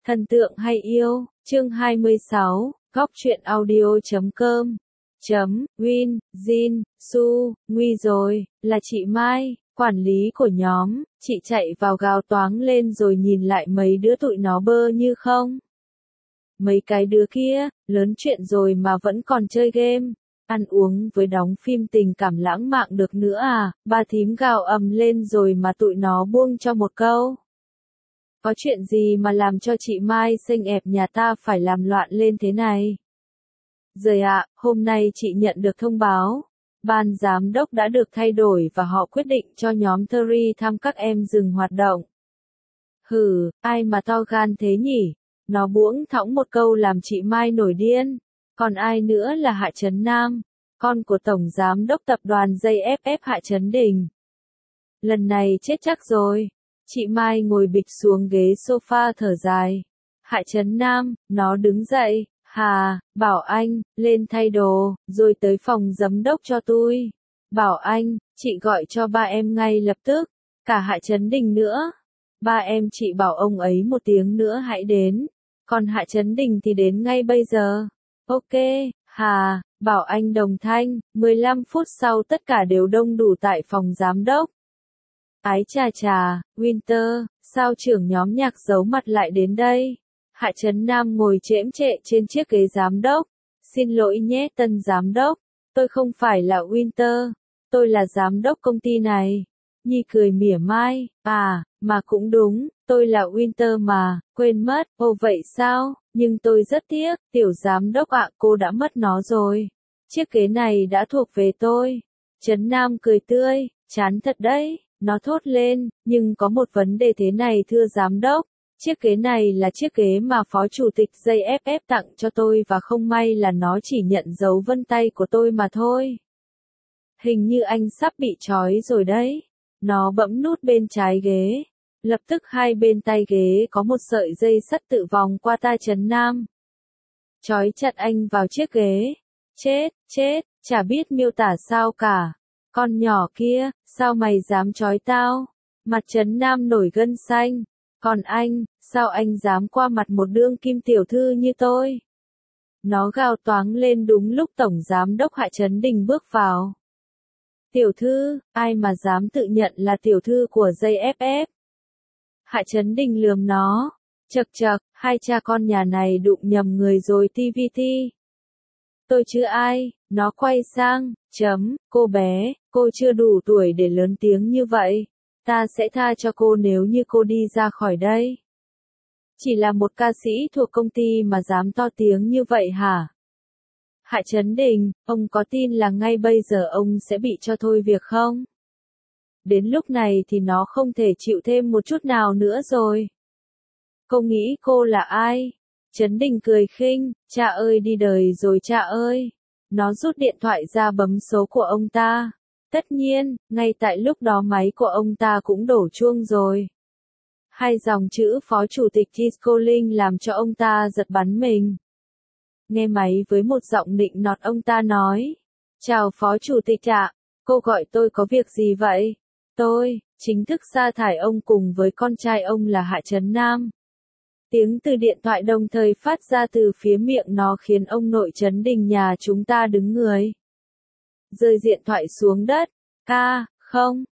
Thần tượng hay yêu, chương 26, góc truyện audio.com. Win, Jin, Su, nguy rồi, là chị Mai, quản lý của nhóm, chị chạy vào gào toáng lên rồi nhìn lại mấy đứa tụi nó bơ như không. Mấy cái đứa kia, lớn chuyện rồi mà vẫn còn chơi game, ăn uống với đóng phim tình cảm lãng mạn được nữa à, ba thím gào ầm lên rồi mà tụi nó buông cho một câu. Có chuyện gì mà làm cho chị Mai xinh ẹp nhà ta phải làm loạn lên thế này? Rồi ạ, hôm nay chị nhận được thông báo. Ban giám đốc đã được thay đổi và họ quyết định cho nhóm Terry thăm các em dừng hoạt động. Hừ, ai mà to gan thế nhỉ? Nó buỗng thõng một câu làm chị Mai nổi điên. Còn ai nữa là Hạ Trấn Nam, con của Tổng Giám đốc Tập đoàn JFF Hạ Trấn Đình. Lần này chết chắc rồi. Chị Mai ngồi bịch xuống ghế sofa thở dài. Hạ Trấn Nam, nó đứng dậy. Hà, bảo anh, lên thay đồ, rồi tới phòng giám đốc cho tôi. Bảo anh, chị gọi cho ba em ngay lập tức. Cả Hạ Trấn Đình nữa. Ba em chị bảo ông ấy một tiếng nữa hãy đến. Còn Hạ Trấn Đình thì đến ngay bây giờ. Ok, Hà, bảo anh đồng thanh. 15 phút sau tất cả đều đông đủ tại phòng giám đốc. Ái chà chà, Winter, sao trưởng nhóm nhạc giấu mặt lại đến đây? Hạ Trấn Nam ngồi chễm chệ trên chiếc ghế giám đốc. Xin lỗi nhé tân giám đốc, tôi không phải là Winter, tôi là giám đốc công ty này. Nhi cười mỉa mai, à, mà cũng đúng, tôi là Winter mà, quên mất, ồ vậy sao, nhưng tôi rất tiếc, tiểu giám đốc ạ, cô đã mất nó rồi. Chiếc ghế này đã thuộc về tôi. Trấn Nam cười tươi, chán thật đấy, nó thốt lên, nhưng có một vấn đề thế này thưa giám đốc. Chiếc ghế này là chiếc ghế mà phó chủ tịch JFF tặng cho tôi và không may là nó chỉ nhận dấu vân tay của tôi mà thôi. Hình như anh sắp bị trói rồi đấy. Nó bấm nút bên trái ghế. Lập tức hai bên tay ghế có một sợi dây sắt tự vòng qua tai Trấn Nam. Trói chặt anh vào chiếc ghế. Chết, chả biết miêu tả sao cả. Con nhỏ kia, sao mày dám trói tao? Mặt Trấn Nam nổi gân xanh. Còn anh, sao anh dám qua mặt một đương kim tiểu thư như tôi? Nó gào toáng lên đúng lúc Tổng Giám đốc Hạ Trấn Đình bước vào. Tiểu thư, ai mà dám tự nhận là tiểu thư của JFF? Hạ Trấn Đình lườm nó. Chậc chậc, hai cha con nhà này đụng nhầm người rồi TVT. Tôi chứ ai, nó quay sang, cô bé, cô chưa đủ tuổi để lớn tiếng như vậy. Ta sẽ tha cho cô nếu như cô đi ra khỏi đây. Chỉ là một ca sĩ thuộc công ty mà dám to tiếng như vậy hả? Hạ Trấn Đình, ông có tin là ngay bây giờ ông sẽ bị cho thôi việc không? Đến lúc này thì nó không thể chịu thêm một chút nào nữa rồi. Cô nghĩ cô là ai? Trấn Đình cười khinh, cha ơi đi đời rồi cha ơi. Nó rút điện thoại ra bấm số của ông ta. Tất nhiên, ngay tại lúc đó máy của ông ta cũng đổ chuông rồi. Hai dòng chữ phó chủ tịch Disco Linh làm cho ông ta giật bắn mình. Nghe máy với một giọng nịnh nọt ông ta nói. Chào phó chủ tịch ạ, cô gọi tôi có việc gì vậy? Tôi, chính thức sa thải ông cùng với con trai ông là Hạ Trấn Nam. Tiếng từ điện thoại đồng thời phát ra từ phía miệng nó khiến ông nội Trấn Đình nhà chúng ta đứng người. Rơi điện thoại xuống đất. Không,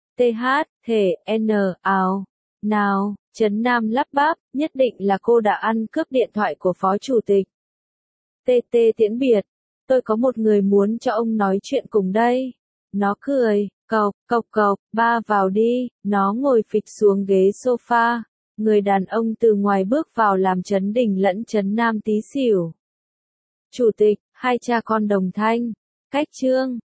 ào. Nào, Trấn Nam lắp bắp, nhất định là cô đã ăn cướp điện thoại của phó chủ tịch. Tiễn biệt, tôi có một người muốn cho ông nói chuyện cùng đây. Nó cười, cộc, ba vào đi, nó ngồi phịch xuống ghế sofa. Người đàn ông từ ngoài bước vào làm Trấn Đình lẫn Trấn Nam tí xỉu. Chủ tịch, hai cha con đồng thanh. Cách chương.